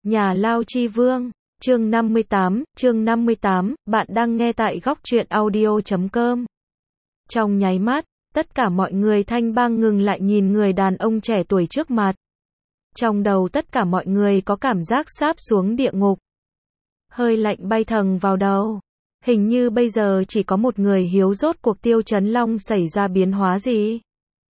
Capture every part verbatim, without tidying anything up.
Nhà Lao Chi Vương, chương năm mươi tám, chương năm mươi tám, bạn đang nghe tại góc truyện audio chấm com. Trong nháy mắt, tất cả mọi người Thanh Bang ngừng lại nhìn người đàn ông trẻ tuổi trước mặt. Trong đầu tất cả mọi người có cảm giác sáp xuống địa ngục. Hơi lạnh bay thẳng vào đầu. Hình như bây giờ chỉ có một người hiếu rốt cuộc Tiêu Chấn Long xảy ra biến hóa gì.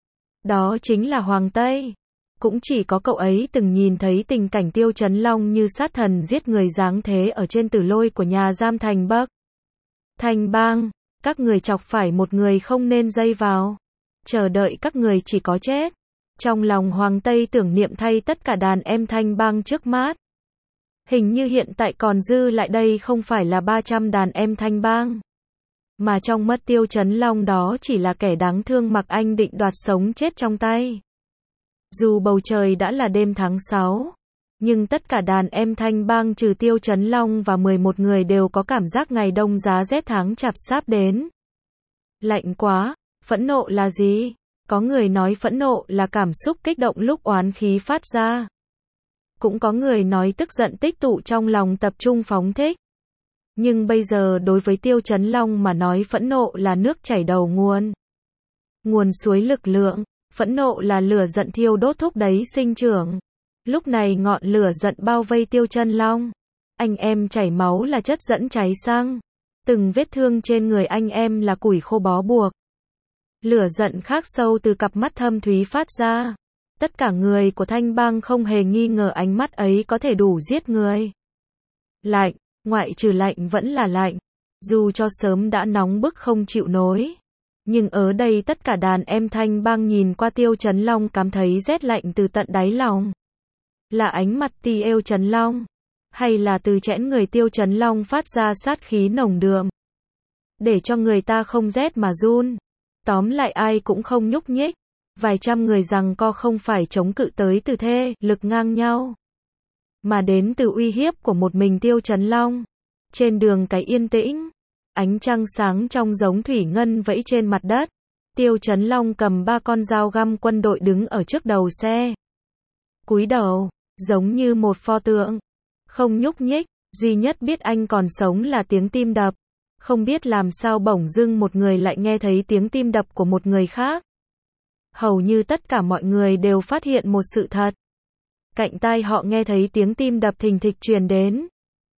Đó chính là Hoàng Tây. Cũng chỉ có cậu ấy từng nhìn thấy tình cảnh Tiêu Chấn Long như sát thần giết người giáng thế ở trên tử lôi của nhà giam Thành Bắc. Thanh Bang, các người chọc phải một người không nên dây vào. Chờ đợi các người chỉ có chết. Trong lòng Hoàng Tây tưởng niệm thay tất cả đàn em Thanh Bang trước mắt. Hình như hiện tại còn dư lại đây không phải là ba trăm đàn em Thanh Bang. Mà trong mắt Tiêu Chấn Long đó chỉ là kẻ đáng thương mặc anh định đoạt sống chết trong tay. Dù bầu trời đã là đêm tháng sáu, nhưng tất cả đàn em Thanh Bang trừ Tiêu Chấn Long và mười một người đều có cảm giác ngày đông giá rét tháng chạp sắp đến. Lạnh quá, phẫn nộ là gì? Có người nói phẫn nộ là cảm xúc kích động lúc oán khí phát ra. Cũng có người nói tức giận tích tụ trong lòng tập trung phóng thích. Nhưng bây giờ đối với Tiêu Chấn Long mà nói phẫn nộ là nước chảy đầu nguồn. Nguồn suối lực lượng, phẫn nộ là lửa giận thiêu đốt thúc đẩy sinh trưởng. Lúc này ngọn lửa giận bao vây Tiêu Chấn Long. Anh em chảy máu là chất dẫn cháy xăng. Từng vết thương trên người anh em là củi khô bó buộc. Lửa giận khắc sâu từ cặp mắt thâm thúy phát ra. Tất cả người của Thanh Bang không hề nghi ngờ ánh mắt ấy có thể đủ giết người. Lạnh, ngoại trừ lạnh vẫn là lạnh. Dù cho sớm đã nóng bức không chịu nổi. Nhưng ở đây tất cả đàn em Thanh Bang nhìn qua Tiêu Chấn Long cảm thấy rét lạnh từ tận đáy lòng. Là ánh mặt Tiêu Chấn Long? Hay là từ chẽn người Tiêu Chấn Long phát ra sát khí nồng đượm? Để cho người ta không rét mà run. Tóm lại ai cũng không nhúc nhích. Vài trăm người giằng co không phải chống cự tới từ thế lực ngang nhau, mà đến từ uy hiếp của một mình Tiêu Chấn Long. Trên đường cái yên tĩnh, ánh trăng sáng trong giống thủy ngân vẫy trên mặt đất. Tiêu Chấn Long cầm ba con dao găm quân đội đứng ở trước đầu xe. Cúi đầu, giống như một pho tượng. Không nhúc nhích, duy nhất biết anh còn sống là tiếng tim đập. Không biết làm sao bỗng dưng một người lại nghe thấy tiếng tim đập của một người khác. Hầu như tất cả mọi người đều phát hiện một sự thật. Cạnh tai họ nghe thấy tiếng tim đập thình thịch truyền đến.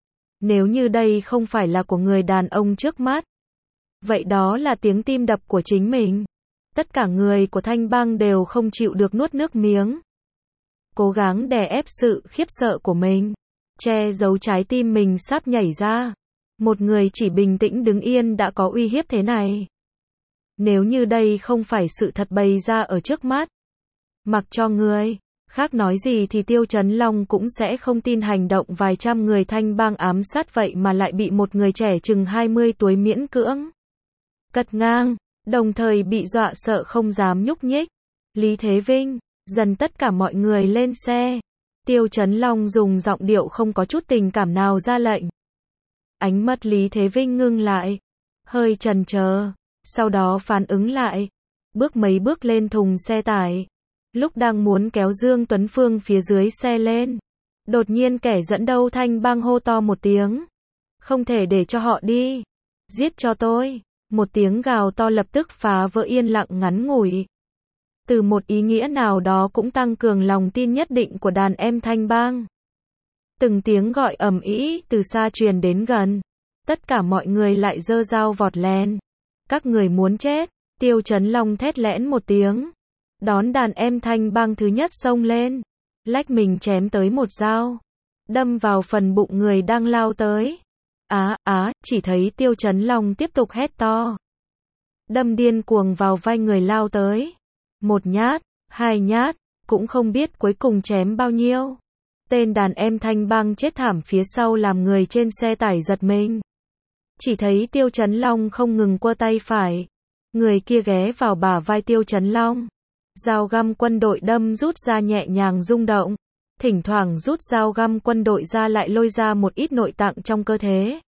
Nếu như đây không phải là của người đàn ông trước mắt, vậy đó là tiếng tim đập của chính mình. Tất cả người của Thanh Bang đều không chịu được nuốt nước miếng. Cố gắng đè ép sự khiếp sợ của mình, che giấu trái tim mình sắp nhảy ra. Một người chỉ bình tĩnh đứng yên đã có uy hiếp thế này. Nếu như đây không phải sự thật bày ra ở trước mắt, mặc cho người khác nói gì thì Tiêu Chấn Long cũng sẽ không tin hành động vài trăm người Thanh Bang ám sát vậy mà lại bị một người trẻ chừng hai mươi tuổi miễn cưỡng cật ngang, đồng thời bị dọa sợ không dám nhúc nhích. Lý Thế Vinh, dần tất cả mọi người lên xe. Tiêu Chấn Long dùng giọng điệu không có chút tình cảm nào ra lệnh. Ánh mắt Lý Thế Vinh ngưng lại, hơi chần chờ. Sau đó phản ứng lại, bước mấy bước lên thùng xe tải. Lúc đang muốn kéo Dương Tuấn Phương phía dưới xe lên, đột nhiên kẻ dẫn đầu Thanh Bang hô to một tiếng. Không thể để cho họ đi. Giết cho tôi. Một tiếng gào to lập tức phá vỡ yên lặng ngắn ngủi. Từ một ý nghĩa nào đó cũng tăng cường lòng tin nhất định của đàn em Thanh Bang. Từng tiếng gọi ầm ĩ từ xa truyền đến gần. Tất cả mọi người lại giơ dao vọt lên. Các người muốn chết. Tiêu Chấn Long thét lẽn một tiếng. Đón đàn em Thanh Bang thứ nhất xông lên. Lách mình chém tới một dao. Đâm vào phần bụng người đang lao tới. Á, á, chỉ thấy Tiêu Chấn Long tiếp tục hét to. Đâm điên cuồng vào vai người lao tới. Một nhát, hai nhát, cũng không biết cuối cùng chém bao nhiêu. Tên đàn em Thanh Bang chết thảm phía sau làm người trên xe tải giật mình. Chỉ thấy Tiêu Chấn Long không ngừng quơ tay phải. Người kia ghé vào bả vai Tiêu Chấn Long. Dao găm quân đội đâm rút ra nhẹ nhàng rung động. Thỉnh thoảng rút dao găm quân đội ra lại lôi ra một ít nội tạng trong cơ thể.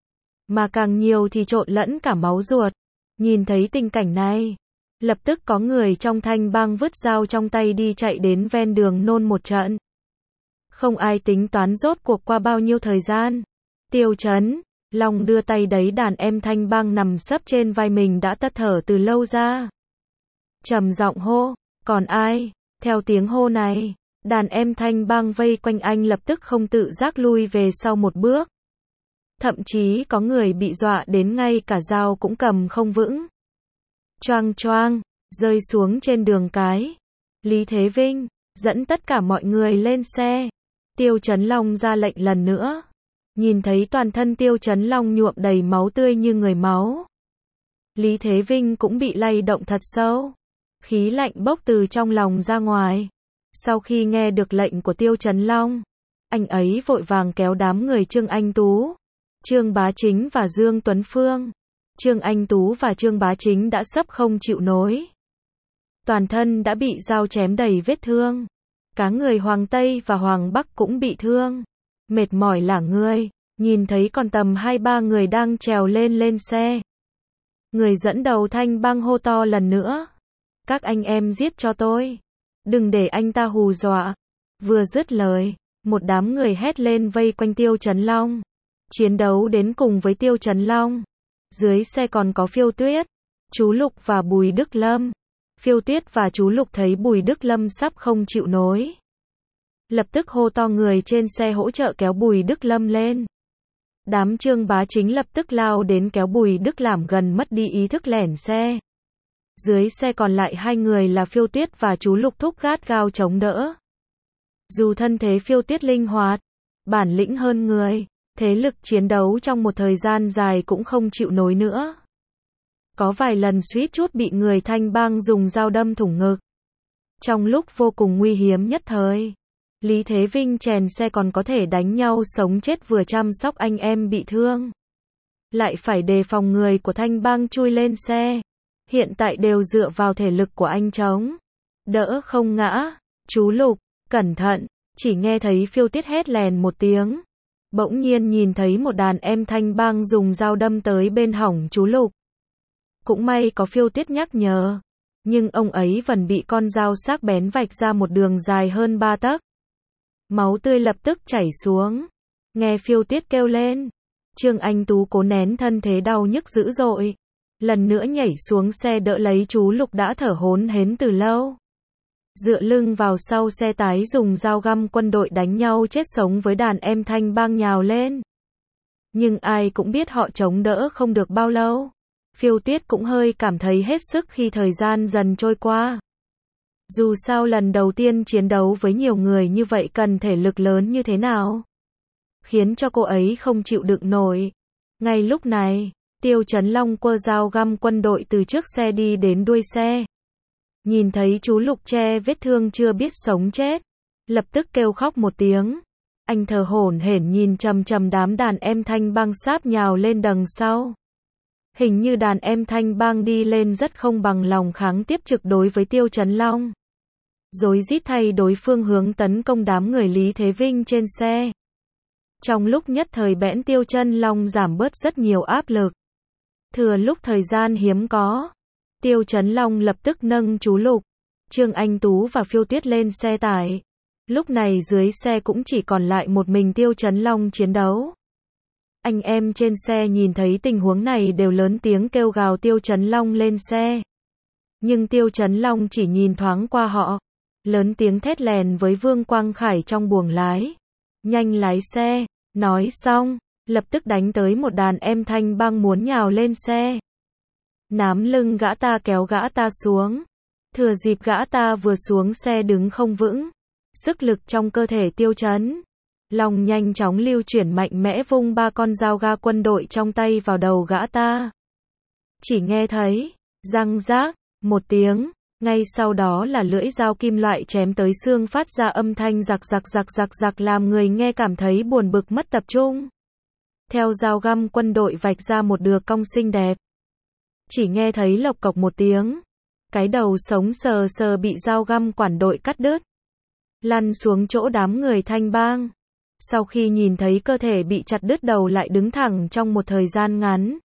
Mà càng nhiều thì trộn lẫn cả máu ruột. Nhìn thấy tình cảnh này, lập tức có người trong Thanh Bang vứt dao trong tay đi chạy đến ven đường nôn một trận. Không ai tính toán rốt cuộc qua bao nhiêu thời gian. Tiêu Chấn Long đưa tay đẩy đàn em Thanh Bang nằm sấp trên vai mình đã tắt thở từ lâu ra. Trầm giọng hô, còn ai? Theo tiếng hô này, đàn em Thanh Bang vây quanh anh lập tức không tự giác lui về sau một bước. Thậm chí có người bị dọa đến ngay cả dao cũng cầm không vững. Choang choang, rơi xuống trên đường cái. Lý Thế Vinh dẫn tất cả mọi người lên xe. Tiêu Chấn Long ra lệnh lần nữa. Nhìn thấy toàn thân Tiêu Chấn Long nhuộm đầy máu tươi như người máu. Lý Thế Vinh cũng bị lay động thật sâu. Khí lạnh bốc từ trong lòng ra ngoài. Sau khi nghe được lệnh của Tiêu Chấn Long, anh ấy vội vàng kéo đám người Trương Anh Tú, Trương Bá Chính và Dương Tuấn Phương. Trương Anh Tú và Trương Bá Chính đã sắp không chịu nổi. Toàn thân đã bị dao chém đầy vết thương. Cả người Hoàng Tây và Hoàng Bắc cũng bị thương. Mệt mỏi lả người, nhìn thấy còn tầm hai ba người đang trèo lên lên xe. Người dẫn đầu Thanh Bang hô to lần nữa. Các anh em giết cho tôi. Đừng để anh ta hù dọa. Vừa dứt lời, một đám người hét lên vây quanh Tiêu Chấn Long. Chiến đấu đến cùng với Tiêu Chấn Long. Dưới xe còn có Phiêu Tuyết, chú Lục và Bùi Đức Lâm. Phiêu Tuyết và chú Lục thấy Bùi Đức Lâm sắp không chịu nổi. Lập tức hô to người trên xe hỗ trợ kéo Bùi Đức Lâm lên. Đám Trương Bá Chính lập tức lao đến kéo Bùi Đức Làm gần mất đi ý thức lẻn xe. Dưới xe còn lại hai người là Phiêu Tuyết và chú Lục thúc gắt gao chống đỡ. Dù thân thế Phiêu Tuyết linh hoạt, bản lĩnh hơn người, thế lực chiến đấu trong một thời gian dài cũng không chịu nổi nữa. Có vài lần suýt chút bị người Thanh Bang dùng dao đâm thủng ngực. Trong lúc vô cùng nguy hiểm nhất thời, Lý Thế Vinh chèn xe còn có thể đánh nhau sống chết vừa chăm sóc anh em bị thương. Lại phải đề phòng người của Thanh Bang chui lên xe. Hiện tại đều dựa vào thể lực của anh chống đỡ không ngã. Chú Lục, cẩn thận, chỉ nghe thấy Phiêu Tuyết hét lèn một tiếng. Bỗng nhiên nhìn thấy một đàn em Thanh Bang dùng dao đâm tới bên hỏng chú Lục. Cũng may có Phiêu Tuyết nhắc nhở. Nhưng ông ấy vẫn bị con dao sắc bén vạch ra một đường dài hơn ba tấc. Máu tươi lập tức chảy xuống. Nghe Phiêu Tuyết kêu lên. Trương Anh Tú cố nén thân thế đau nhức dữ dội. Lần nữa nhảy xuống xe đỡ lấy chú Lục đã thở hổn hển từ lâu. Dựa lưng vào sau xe tái dùng dao găm quân đội đánh nhau chết sống với đàn em Thanh Bang nhào lên. Nhưng ai cũng biết họ chống đỡ không được bao lâu. Phiêu Tuyết cũng hơi cảm thấy hết sức khi thời gian dần trôi qua. Dù sao lần đầu tiên chiến đấu với nhiều người như vậy cần thể lực lớn như thế nào, khiến cho cô ấy không chịu đựng nổi. Ngay lúc này, Tiêu Chấn Long quơ dao găm quân đội từ trước xe đi đến đuôi xe. Nhìn thấy chú Lục che vết thương chưa biết sống chết, lập tức kêu khóc một tiếng. Anh thở hổn hển nhìn chằm chằm đám đàn em Thanh Bang sáp nhào lên đằng sau. Hình như đàn em Thanh Bang đi lên rất không bằng lòng kháng tiếp trực đối với Tiêu Chấn Long. Rối rít thay đối phương hướng tấn công đám người Lý Thế Vinh trên xe. Trong lúc nhất thời bẽn Tiêu Chấn Long giảm bớt rất nhiều áp lực. Thừa lúc thời gian hiếm có, Tiêu Chấn Long lập tức nâng chú Lục, Trương Anh Tú và Phiêu Tuyết lên xe tải. Lúc này dưới xe cũng chỉ còn lại một mình Tiêu Chấn Long chiến đấu. Anh em trên xe nhìn thấy tình huống này đều lớn tiếng kêu gào Tiêu Chấn Long lên xe. Nhưng Tiêu Chấn Long chỉ nhìn thoáng qua họ, lớn tiếng thét lèn với Vương Quang Khải trong buồng lái. Nhanh lái xe, nói xong, lập tức đánh tới một đàn em Thanh Bang muốn nhào lên xe. Nắm lưng gã ta kéo gã ta xuống. Thừa dịp gã ta vừa xuống xe đứng không vững, sức lực trong cơ thể Tiêu Chấn Long nhanh chóng lưu chuyển mạnh mẽ vung ba con dao ga quân đội trong tay vào đầu gã ta. Chỉ nghe thấy răng rác một tiếng, ngay sau đó là lưỡi dao kim loại chém tới xương phát ra âm thanh giặc giặc giặc giặc giặc làm người nghe cảm thấy buồn bực mất tập trung. Theo dao găm quân đội vạch ra một đường cong xinh đẹp. Chỉ nghe thấy lộc cộc một tiếng, cái đầu sống sờ sờ bị dao găm quản đội cắt đứt, lăn xuống chỗ đám người Thanh Bang. Sau khi nhìn thấy cơ thể bị chặt đứt đầu lại đứng thẳng trong một thời gian ngắn,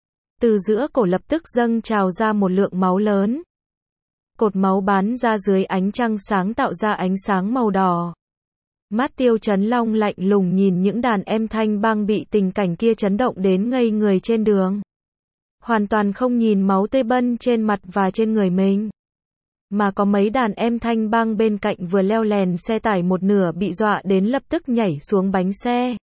từ giữa cổ lập tức dâng trào ra một lượng máu lớn. Cột máu bắn ra dưới ánh trăng sáng tạo ra ánh sáng màu đỏ. Mắt Tiêu Chấn Long lạnh lùng nhìn những đàn em thanh bang bị tình cảnh kia chấn động đến ngây người trên đường. Hoàn toàn không nhìn máu tươi bân trên mặt và trên người mình. Mà có mấy đàn em thanh bang bên cạnh vừa leo lèn xe tải một nửa bị dọa đến lập tức nhảy xuống bánh xe.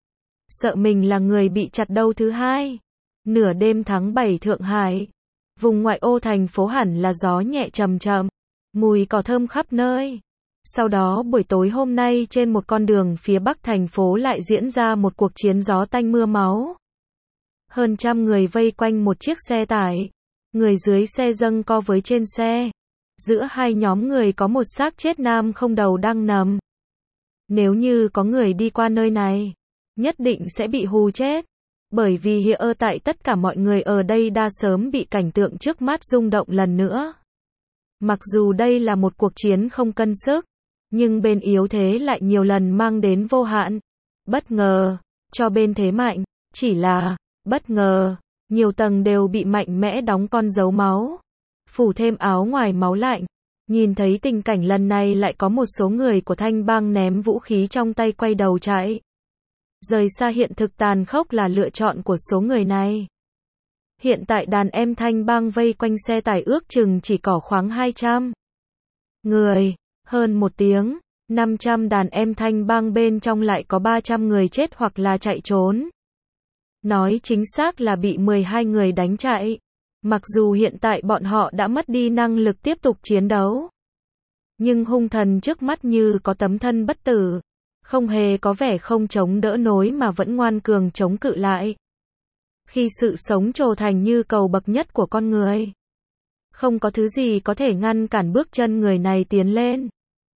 Sợ mình là người bị chặt đầu thứ hai. Nửa đêm tháng bảy Thượng Hải. Vùng ngoại ô thành phố hẳn là gió nhẹ trầm trầm. Mùi cỏ thơm khắp nơi. Sau đó buổi tối hôm nay trên một con đường phía bắc thành phố lại diễn ra một cuộc chiến gió tanh mưa máu. Hơn trăm người vây quanh một chiếc xe tải. Người dưới xe giằng co với trên xe. Giữa hai nhóm người có một xác chết nam không đầu đang nằm. Nếu như có người đi qua nơi này, nhất định sẽ bị hù chết. Bởi vì hiện ở tại tất cả mọi người ở đây đã sớm bị cảnh tượng trước mắt rung động lần nữa. Mặc dù đây là một cuộc chiến không cân sức, nhưng bên yếu thế lại nhiều lần mang đến vô hạn bất ngờ cho bên thế mạnh. Chỉ là bất ngờ, nhiều tầng đều bị mạnh mẽ đóng con dấu máu, phủ thêm áo ngoài máu lạnh. Nhìn thấy tình cảnh lần này lại có một số người của thanh bang ném vũ khí trong tay quay đầu chạy. Rời xa hiện thực tàn khốc là lựa chọn của số người này. Hiện tại đàn em thanh bang vây quanh xe tải ước chừng chỉ có khoảng hai trăm người. Hơn một tiếng, năm trăm đàn em thanh bang bên trong lại có ba trăm người chết hoặc là chạy trốn. Nói chính xác là bị mười hai người đánh chạy. Mặc dù hiện tại bọn họ đã mất đi năng lực tiếp tục chiến đấu. Nhưng hung thần trước mắt như có tấm thân bất tử. Không hề có vẻ không chống đỡ nổi mà vẫn ngoan cường chống cự lại. Khi sự sống trổ thành như cầu bậc nhất của con người. Không có thứ gì có thể ngăn cản bước chân người này tiến lên.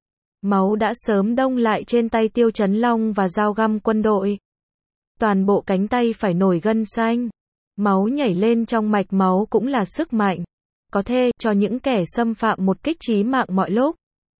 Máu đã sớm đông lại trên tay Tiêu Chấn Long và dao găm quân đội. Toàn bộ cánh tay phải nổi gân xanh. Máu nhảy lên trong mạch máu cũng là sức mạnh. Có thể cho những kẻ xâm phạm một kích chí mạng mọi lúc.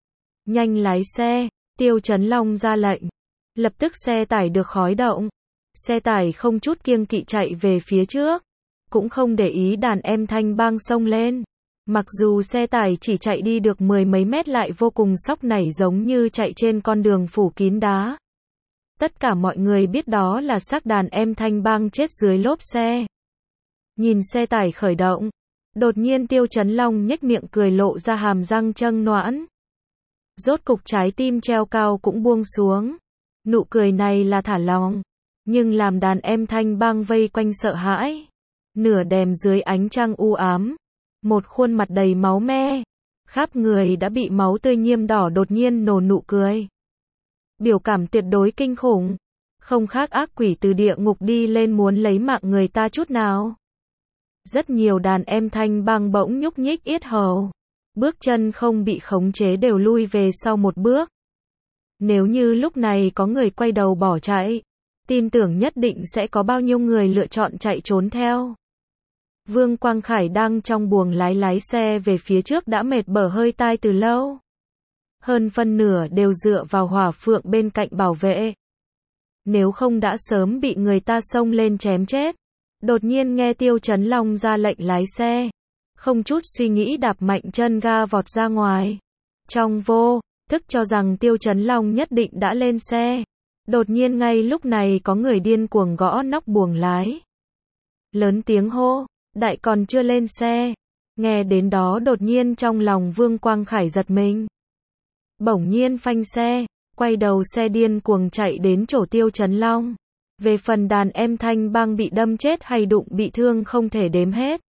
Nhanh lái xe, Tiêu Chấn Long ra lệnh. Lập tức xe tải được khói động. Xe tải không chút kiêng kỵ chạy về phía trước. Cũng không để ý đàn em thanh bang xông lên. Mặc dù xe tải chỉ chạy đi được mười mấy mét lại vô cùng sóc nảy giống như chạy trên con đường phủ kín đá. Tất cả mọi người biết đó là xác đàn em thanh bang chết dưới lốp xe. Nhìn xe tải khởi động. Đột nhiên Tiêu Chấn Long nhếch miệng cười lộ ra hàm răng trâng noãn. Rốt cục trái tim treo cao cũng buông xuống. Nụ cười này là thả lỏng. Nhưng làm đàn em thanh bang vây quanh sợ hãi. Nửa đêm dưới ánh trăng u ám. Một khuôn mặt đầy máu me. Khắp người đã bị máu tươi nhuộm đỏ đột nhiên nở nụ cười. Biểu cảm tuyệt đối kinh khủng. Không khác ác quỷ từ địa ngục đi lên muốn lấy mạng người ta chút nào. Rất nhiều đàn em thanh bang bỗng nhúc nhích yết hầu. Bước chân không bị khống chế đều lui về sau một bước. Nếu như lúc này có người quay đầu bỏ chạy, tin tưởng nhất định sẽ có bao nhiêu người lựa chọn chạy trốn theo. Vương Quang Khải đang trong buồng lái lái xe về phía trước đã mệt bở hơi tai từ lâu. Hơn phân nửa đều dựa vào Hỏa Phượng bên cạnh bảo vệ. Nếu không đã sớm bị người ta xông lên chém chết. Đột nhiên nghe Tiêu Chấn Long ra lệnh lái xe. Không chút suy nghĩ đạp mạnh chân ga vọt ra ngoài. Trong vô thức cho rằng Tiêu Chấn Long nhất định đã lên xe. Đột nhiên ngay lúc này có người điên cuồng gõ nóc buồng lái. Lớn tiếng hô, đại còn chưa lên xe. Nghe đến đó đột nhiên trong lòng Vương Quang Khải giật mình. Bỗng nhiên phanh xe, quay đầu xe điên cuồng chạy đến chỗ Tiêu Chấn Long. Về phần đàn em thanh bang bị đâm chết hay đụng bị thương không thể đếm hết.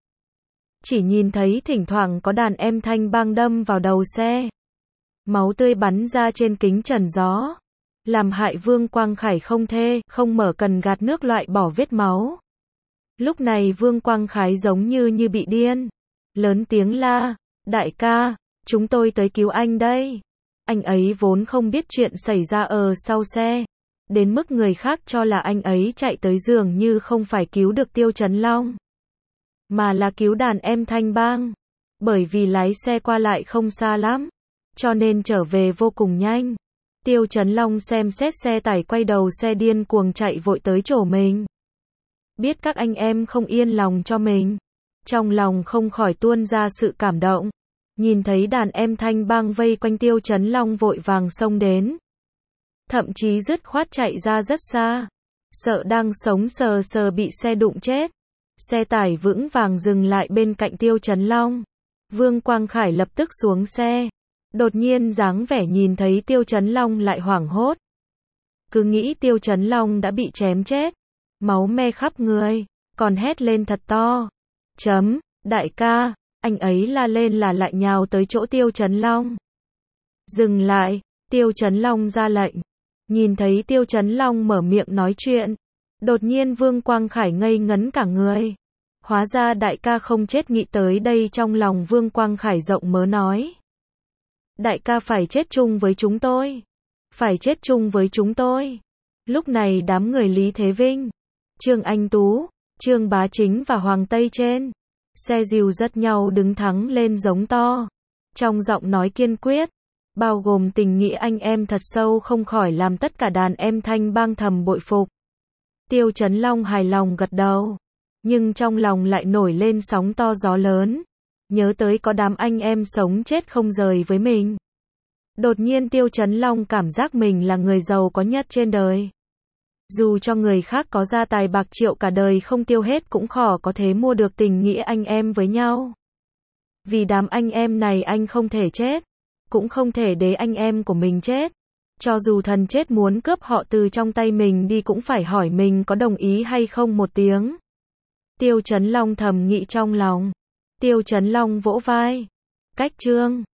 Chỉ nhìn thấy thỉnh thoảng có đàn em thanh bang đâm vào đầu xe. Máu tươi bắn ra trên kính trần gió. Làm hại Vương Quang Khải không thể, không mở cần gạt nước loại bỏ vết máu. Lúc này Vương Quang Khải giống như như bị điên. Lớn tiếng la, đại ca, chúng tôi tới cứu anh đây. Anh ấy vốn không biết chuyện xảy ra ở sau xe. Đến mức người khác cho là anh ấy chạy tới dường như không phải cứu được Tiêu Chấn Long. Mà là cứu đàn em thanh bang. Bởi vì lái xe qua lại không xa lắm. Cho nên trở về vô cùng nhanh. Tiêu Chấn Long xem xét xe tải quay đầu xe điên cuồng chạy vội tới chỗ mình. Biết các anh em không yên lòng cho mình. Trong lòng không khỏi tuôn ra sự cảm động. Nhìn thấy đàn em thanh bang vây quanh Tiêu Chấn Long vội vàng xông đến. thậm chí dứt khoát chạy ra rất xa. Sợ đang sống sờ sờ bị xe đụng chết. Xe tải vững vàng dừng lại bên cạnh Tiêu Chấn Long. Vương Quang Khải lập tức xuống xe. Đột nhiên dáng vẻ nhìn thấy Tiêu Chấn Long lại hoảng hốt. Cứ nghĩ Tiêu Chấn Long đã bị chém chết. Máu me khắp người. Còn hét lên thật to. Chấm, đại ca. Anh ấy la lên là lại nhào tới chỗ Tiêu Chấn Long. Dừng lại. Tiêu Chấn Long ra lệnh. Nhìn thấy Tiêu Chấn Long mở miệng nói chuyện. Đột nhiên Vương Quang Khải ngây ngấn cả người. Hóa ra đại ca không chết, nghĩ tới đây trong lòng Vương Quang Khải rộng mớ nói. Đại ca phải chết chung với chúng tôi. Phải chết chung với chúng tôi. Lúc này đám người Lý Thế Vinh, Trương Anh Tú, Trương Bá Chính và Hoàng Tây trên xe dìu dắt nhau đứng thẳng lên giống to. Trong giọng nói kiên quyết, bao gồm tình nghĩa anh em thật sâu không khỏi làm tất cả đàn em Thanh Bang thầm bội phục. Tiêu Chấn Long hài lòng gật đầu. Nhưng trong lòng lại nổi lên sóng to gió lớn. Nhớ tới có đám anh em sống chết không rời với mình. Đột nhiên Tiêu Chấn Long cảm giác mình là người giàu có nhất trên đời. Dù cho người khác có gia tài bạc triệu cả đời không tiêu hết cũng khó có thể mua được tình nghĩa anh em với nhau. Vì đám anh em này anh không thể chết. Cũng không thể để anh em của mình chết. Cho dù thần chết muốn cướp họ từ trong tay mình đi cũng phải hỏi mình có đồng ý hay không một tiếng. Tiêu Chấn Long thầm nghĩ trong lòng. Tiêu Chấn Long vỗ vai. Cách Trương